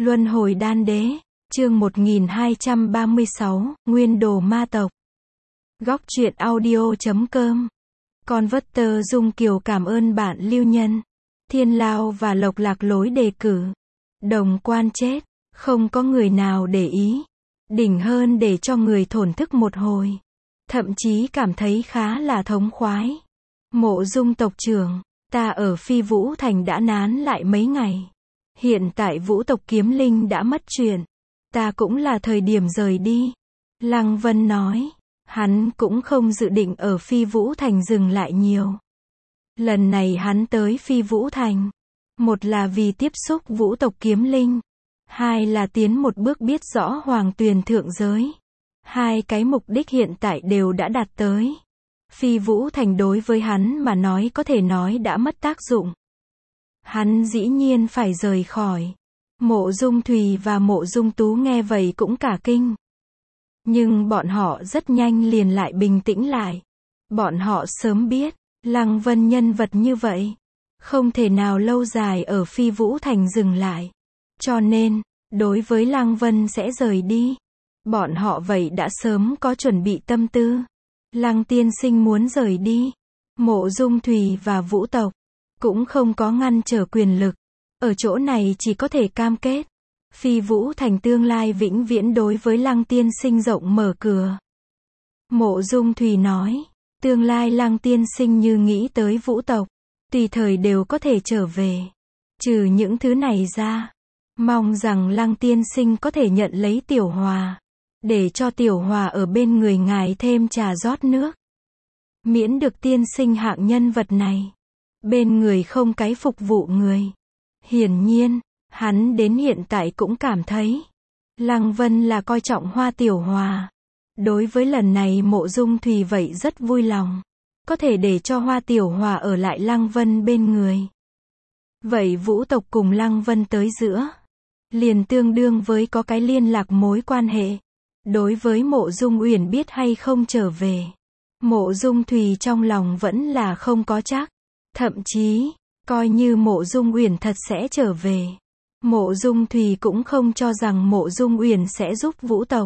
Luân hồi đan đế, chương 1236, Nguyên đồ ma tộc. Góc truyện audio.com. Converter Dung Kiều cảm ơn bạn Lưu Nhân, Thiên Lao và Lộc Lạc lối đề cử. Đồng quan chết, không có người nào để ý. Đỉnh hơn để cho người thổn thức một hồi. Thậm chí cảm thấy khá là thống khoái. Mộ Dung tộc trưởng, ta ở Phi Vũ Thành đã nán lại mấy ngày. Hiện tại Vũ tộc Kiếm Linh đã mất chuyện. Ta cũng là thời điểm rời đi. Lăng Vân nói, hắn cũng không dự định ở Phi Vũ Thành dừng lại nhiều. Lần này hắn tới Phi Vũ Thành. Một là vì tiếp xúc Vũ tộc Kiếm Linh. Hai là tiến một bước biết rõ Hoàng Tuyền thượng giới. Hai cái mục đích hiện tại đều đã đạt tới. Phi Vũ Thành đối với hắn mà nói có thể nói đã mất tác dụng. Hắn dĩ nhiên phải rời khỏi. Mộ Dung Thùy và Mộ Dung Tú nghe vậy cũng cả kinh. Nhưng bọn họ rất nhanh liền lại bình tĩnh lại. Bọn họ sớm biết, Lăng Vân nhân vật như vậy, không thể nào lâu dài ở Phi Vũ Thành dừng lại. Cho nên, đối với Lăng Vân sẽ rời đi, bọn họ vậy đã sớm có chuẩn bị tâm tư. Lăng tiên sinh muốn rời đi. Mộ Dung Thùy và Vũ tộc cũng không có ngăn trở quyền lực. Ở chỗ này chỉ có thể cam kết. Phi Vũ Thành tương lai vĩnh viễn đối với Lăng tiên sinh rộng mở cửa. Mộ Dung Thùy nói, tương lai Lăng tiên sinh như nghĩ tới Vũ tộc, tùy thời đều có thể trở về. Trừ những thứ này ra, mong rằng Lăng tiên sinh có thể nhận lấy Tiểu Hòa, để cho Tiểu Hòa ở bên người ngài thêm trà rót nước. Miễn được tiên sinh hạng nhân vật này bên người không cái phục vụ người. Hiển nhiên, hắn đến hiện tại cũng cảm thấy Lăng Vân là coi trọng Hoa Tiểu Hòa. Đối với lần này Mộ Dung Thùy vậy rất vui lòng, có thể để cho Hoa Tiểu Hòa ở lại Lăng Vân bên người. Vậy Vũ tộc cùng Lăng Vân tới giữa, liền tương đương với có cái liên lạc mối quan hệ. Đối với Mộ Dung Uyển biết hay không trở về, Mộ Dung Thùy trong lòng vẫn là không có chắc. Thậm chí, coi như Mộ Dung Uyển thật sẽ trở về, Mộ Dung Thùy cũng không cho rằng Mộ Dung Uyển sẽ giúp Vũ tộc.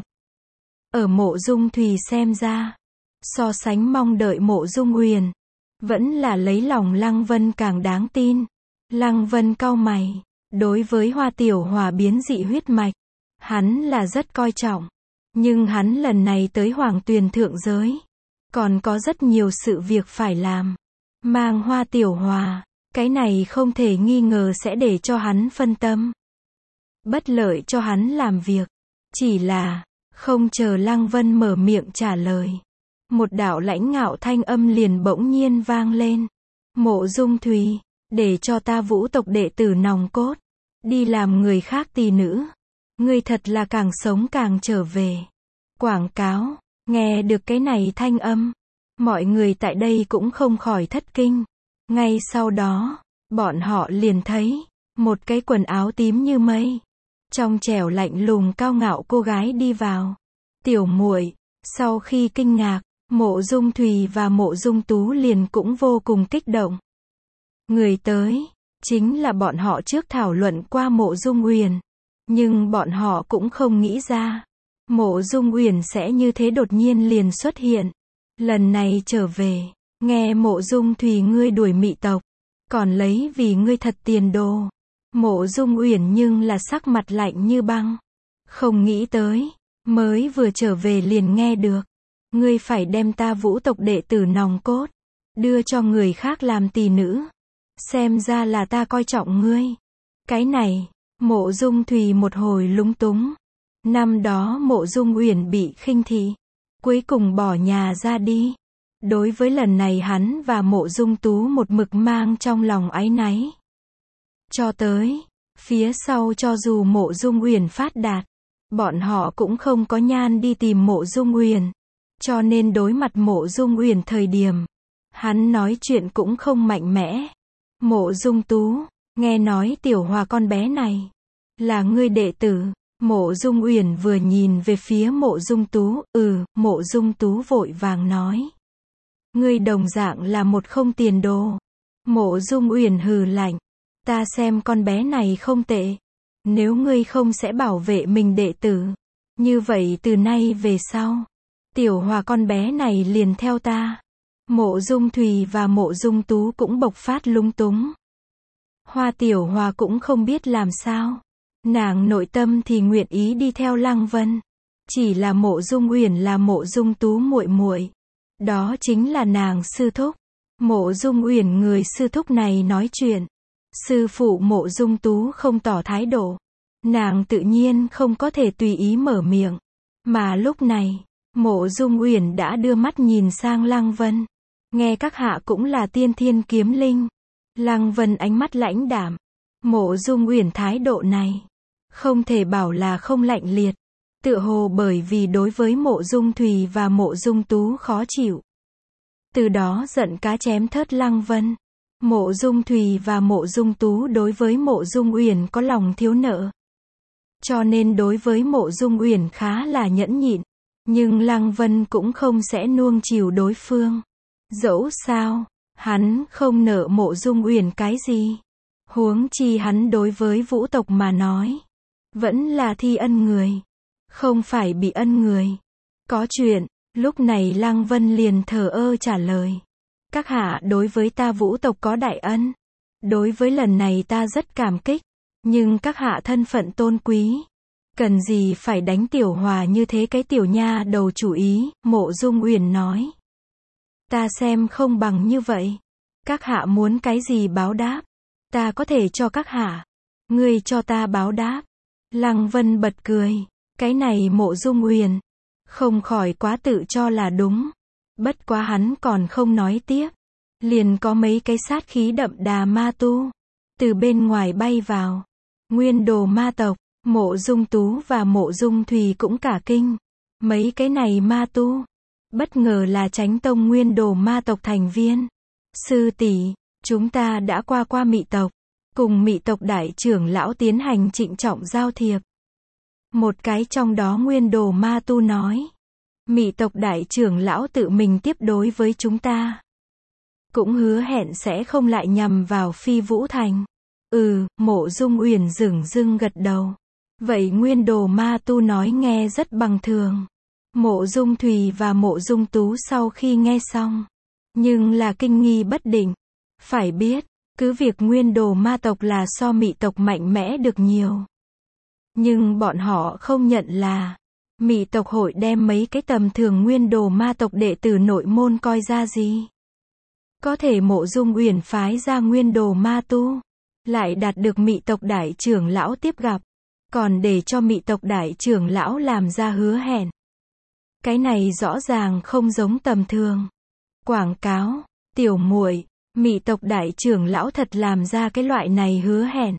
Ở Mộ Dung Thùy xem ra, so sánh mong đợi Mộ Dung Uyển, vẫn là lấy lòng Lăng Vân càng đáng tin. Lăng Vân cau mày, đối với Hoa Tiểu Hòa biến dị huyết mạch, hắn là rất coi trọng. Nhưng hắn lần này tới Hoàng Tuyền thượng giới, còn có rất nhiều sự việc phải làm. Mang Hoa Tiểu Hòa, cái này không thể nghi ngờ sẽ để cho hắn phân tâm. Bất lợi cho hắn làm việc. Chỉ là, không chờ Lăng Vân mở miệng trả lời, một đạo lãnh ngạo thanh âm liền bỗng nhiên vang lên. Mộ Dung Thùy, để cho ta Vũ tộc đệ tử nòng cốt, đi làm người khác tỳ nữ. Ngươi thật là càng sống càng trở về. Quảng cáo, nghe được cái này thanh âm, mọi người tại đây cũng không khỏi thất kinh. Ngay sau đó, bọn họ liền thấy một cái quần áo tím như mây, trong trẻo lạnh lùng cao ngạo cô gái đi vào. Tiểu muội. Sau khi kinh ngạc, Mộ Dung Thùy và Mộ Dung Tú liền cũng vô cùng kích động. Người tới chính là bọn họ trước thảo luận qua Mộ Dung Uyển, nhưng bọn họ cũng không nghĩ ra Mộ Dung Uyển sẽ như thế đột nhiên liền xuất hiện. Lần này trở về, nghe Mộ Dung Thùy ngươi đuổi mị tộc, còn lấy vì ngươi thật tiền đồ. Mộ Dung Uyển nhưng là sắc mặt lạnh như băng. Không nghĩ tới, mới vừa trở về liền nghe được, ngươi phải đem ta Vũ tộc đệ tử nòng cốt, đưa cho người khác làm tỳ nữ. Xem ra là ta coi trọng ngươi. Cái này, Mộ Dung Thùy một hồi lúng túng. Năm đó Mộ Dung Uyển bị khinh thị, cuối cùng bỏ nhà ra đi. Đối với lần này hắn và Mộ Dung Tú một mực mang trong lòng áy náy. Cho tới phía sau cho dù Mộ Dung Uyển phát đạt, bọn họ cũng không có nhan đi tìm Mộ Dung Uyển. Cho nên đối mặt Mộ Dung Uyển thời điểm, hắn nói chuyện cũng không mạnh mẽ. Mộ Dung Tú, nghe nói Tiểu Hòa con bé này là ngươi đệ tử. Mộ Dung Uyển vừa nhìn về phía Mộ Dung Tú, Mộ Dung Tú vội vàng nói, ngươi đồng dạng là một không tiền đồ. Mộ Dung Uyển hừ lạnh, ta xem con bé này không tệ, Nếu ngươi không sẽ bảo vệ mình đệ tử, như vậy từ nay về sau, Tiểu Hòa con bé này liền theo ta. Mộ Dung Thùy và Mộ Dung Tú cũng bộc phát lúng túng. Hoa Tiểu Hòa cũng không biết làm sao. Nàng nội tâm thì nguyện ý đi theo Lăng Vân. Chỉ là Mộ Dung Uyển là Mộ Dung Tú muội muội. Đó chính là nàng sư thúc. Mộ Dung Uyển người sư thúc này nói chuyện. Sư phụ Mộ Dung Tú không tỏ thái độ. Nàng tự nhiên không có thể tùy ý mở miệng. Mà lúc này, Mộ Dung Uyển đã đưa mắt nhìn sang Lăng Vân. Nghe các hạ cũng là tiên thiên kiếm linh. Lăng Vân ánh mắt lãnh đạm. Mộ Dung Uyển thái độ này, không thể bảo là không lạnh liệt. Tựa hồ bởi vì đối với Mộ Dung Thùy và Mộ Dung Tú khó chịu. Từ đó giận cá chém thớt Lăng Vân. Mộ Dung Thùy và Mộ Dung Tú đối với Mộ Dung Uyển có lòng thiếu nợ. Cho nên đối với Mộ Dung Uyển khá là nhẫn nhịn. Nhưng Lăng Vân cũng không sẽ nuông chiều đối phương. Dẫu sao, hắn không nợ Mộ Dung Uyển cái gì. Huống chi hắn đối với vũ tộc mà nói, vẫn là thi ân người, không phải bị ân người. Có chuyện, lúc này Lăng Vân liền thờ ơ trả lời. Các hạ đối với ta vũ tộc có đại ân. Đối với lần này ta rất cảm kích. Nhưng các hạ thân phận tôn quý. Cần gì phải đánh Tiểu Hòa như thế cái tiểu nha đầu chủ ý, Mộ Dung Uyển nói. Ta xem không bằng như vậy. Các hạ muốn cái gì báo đáp? Ta có thể cho các hạ. Ngươi cho ta báo đáp. Lăng Vân bật cười. Cái này Mộ Dung Uyển không khỏi quá tự cho là đúng. Bất quá hắn còn không nói tiếp. Liền có mấy cái sát khí đậm đà ma tu từ bên ngoài bay vào. Nguyên Đồ ma tộc, Mộ Dung Tú và Mộ Dung Thùy cũng cả kinh. Mấy cái này ma tu, bất ngờ là Chánh Tông Nguyên Đồ ma tộc thành viên. Sư tỷ, chúng ta đã qua Mị tộc, cùng Mị tộc đại trưởng lão tiến hành trịnh trọng giao thiệp. Một cái trong đó Nguyên Đồ ma tu nói. Mị tộc đại trưởng lão tự mình tiếp đối với chúng ta. Cũng hứa hẹn sẽ không lại nhằm vào Phi Vũ Thành. Mộ Dung Uyển dửng dưng gật đầu. Vậy Nguyên Đồ ma tu nói nghe rất bằng thường. Mộ Dung Thùy và Mộ Dung Tú sau khi nghe xong, nhưng là kinh nghi bất định. Phải biết, cứ việc Nguyên Đồ ma tộc là so Mị tộc mạnh mẽ được nhiều. Nhưng bọn họ không nhận là Mị tộc hội đem mấy cái tầm thường Nguyên Đồ ma tộc đệ tử nội môn coi ra gì. Có thể Mộ Dung Uyển phái ra Nguyên Đồ ma tu, lại đạt được Mị tộc đại trưởng lão tiếp gặp, còn để cho Mị tộc đại trưởng lão làm ra hứa hẹn. Cái này rõ ràng không giống tầm thường. Quảng cáo, tiểu muội, Mị tộc đại trưởng lão thật làm ra cái loại này hứa hẹn.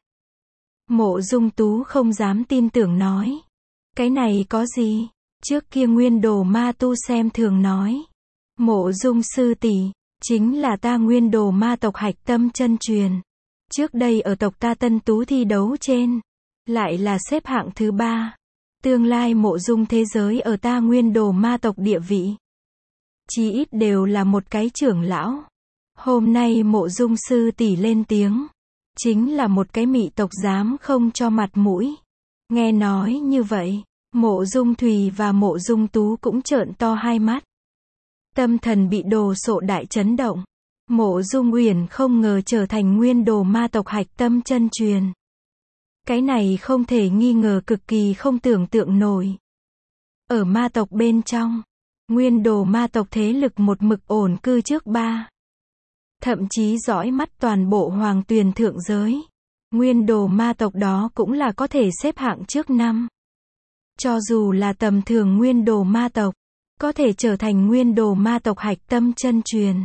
Mộ Dung Tú không dám tin tưởng nói. Cái này có gì? Trước kia Nguyên Đồ ma tu xem thường nói. Mộ Dung sư tỷ, chính là ta Nguyên Đồ ma tộc hạch tâm chân truyền. Trước đây ở tộc ta Tân Tú thi đấu trên, lại là xếp hạng thứ 3. Tương lai Mộ Dung thế giới ở ta Nguyên Đồ ma tộc địa vị, chí ít đều là một cái trưởng lão. Hôm nay Mộ Dung sư tỷ lên tiếng, chính là một cái Mị tộc dám không cho mặt mũi. Nghe nói như vậy, Mộ Dung Thùy và Mộ Dung Tú cũng trợn to hai mắt. Tâm thần bị đồ sộ đại chấn động. Mộ Dung Uyển không ngờ trở thành Nguyên Đồ ma tộc hạch tâm chân truyền. Cái này không thể nghi ngờ cực kỳ không tưởng tượng nổi. Ở ma tộc bên trong, Nguyên Đồ ma tộc thế lực một mực ổn cư trước 3. Thậm chí dõi mắt toàn bộ Hoàng Tuyền thượng giới. Nguyên Đồ ma tộc đó cũng là có thể xếp hạng trước 5. Cho dù là tầm thường Nguyên Đồ ma tộc, có thể trở thành Nguyên Đồ ma tộc hạch tâm chân truyền,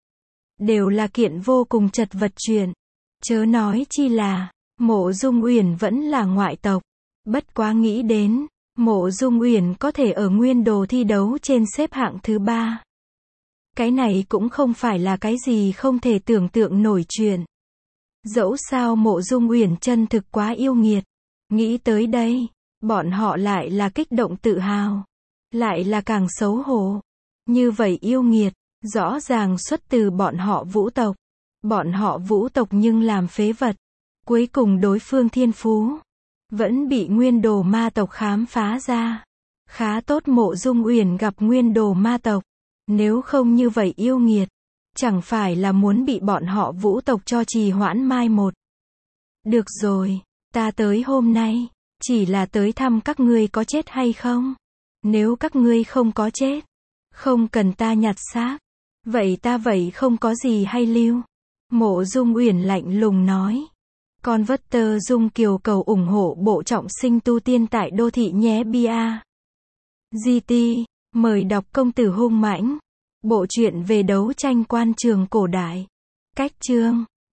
đều là kiện vô cùng chật vật chuyện. Chớ nói chi là, Mộ Dung Uyển vẫn là ngoại tộc. Bất quá nghĩ đến, Mộ Dung Uyển có thể ở Nguyên Đồ thi đấu trên xếp hạng thứ 3. Cái này cũng không phải là cái gì không thể tưởng tượng nổi chuyện. Dẫu sao Mộ Dung Uyển chân thực quá yêu nghiệt. Nghĩ tới đây, bọn họ lại là kích động tự hào, lại là càng xấu hổ. Như vậy yêu nghiệt, rõ ràng xuất từ bọn họ Vũ tộc. Bọn họ Vũ tộc nhưng làm phế vật. Cuối cùng đối phương thiên phú, vẫn bị nguyên đồ ma tộc khám phá ra. Khá tốt Mộ Dung Uyển gặp nguyên đồ ma tộc. Nếu không như vậy yêu nghiệt, chẳng phải là muốn bị bọn họ Vũ tộc cho trì hoãn mai một. Được rồi, ta tới hôm nay, chỉ là tới thăm các ngươi có chết hay không. Nếu các ngươi không có chết, không cần ta nhặt xác. Vậy ta vậy không có gì hay lưu. Mộ Dung Uyển lạnh lùng nói. Converter Dung Kiều cầu ủng hộ bộ trọng sinh tu tiên tại đô thị nhé bia. GT, mời đọc Công tử hung mãnh. Bộ truyện về đấu tranh quan trường cổ đại. Cách chương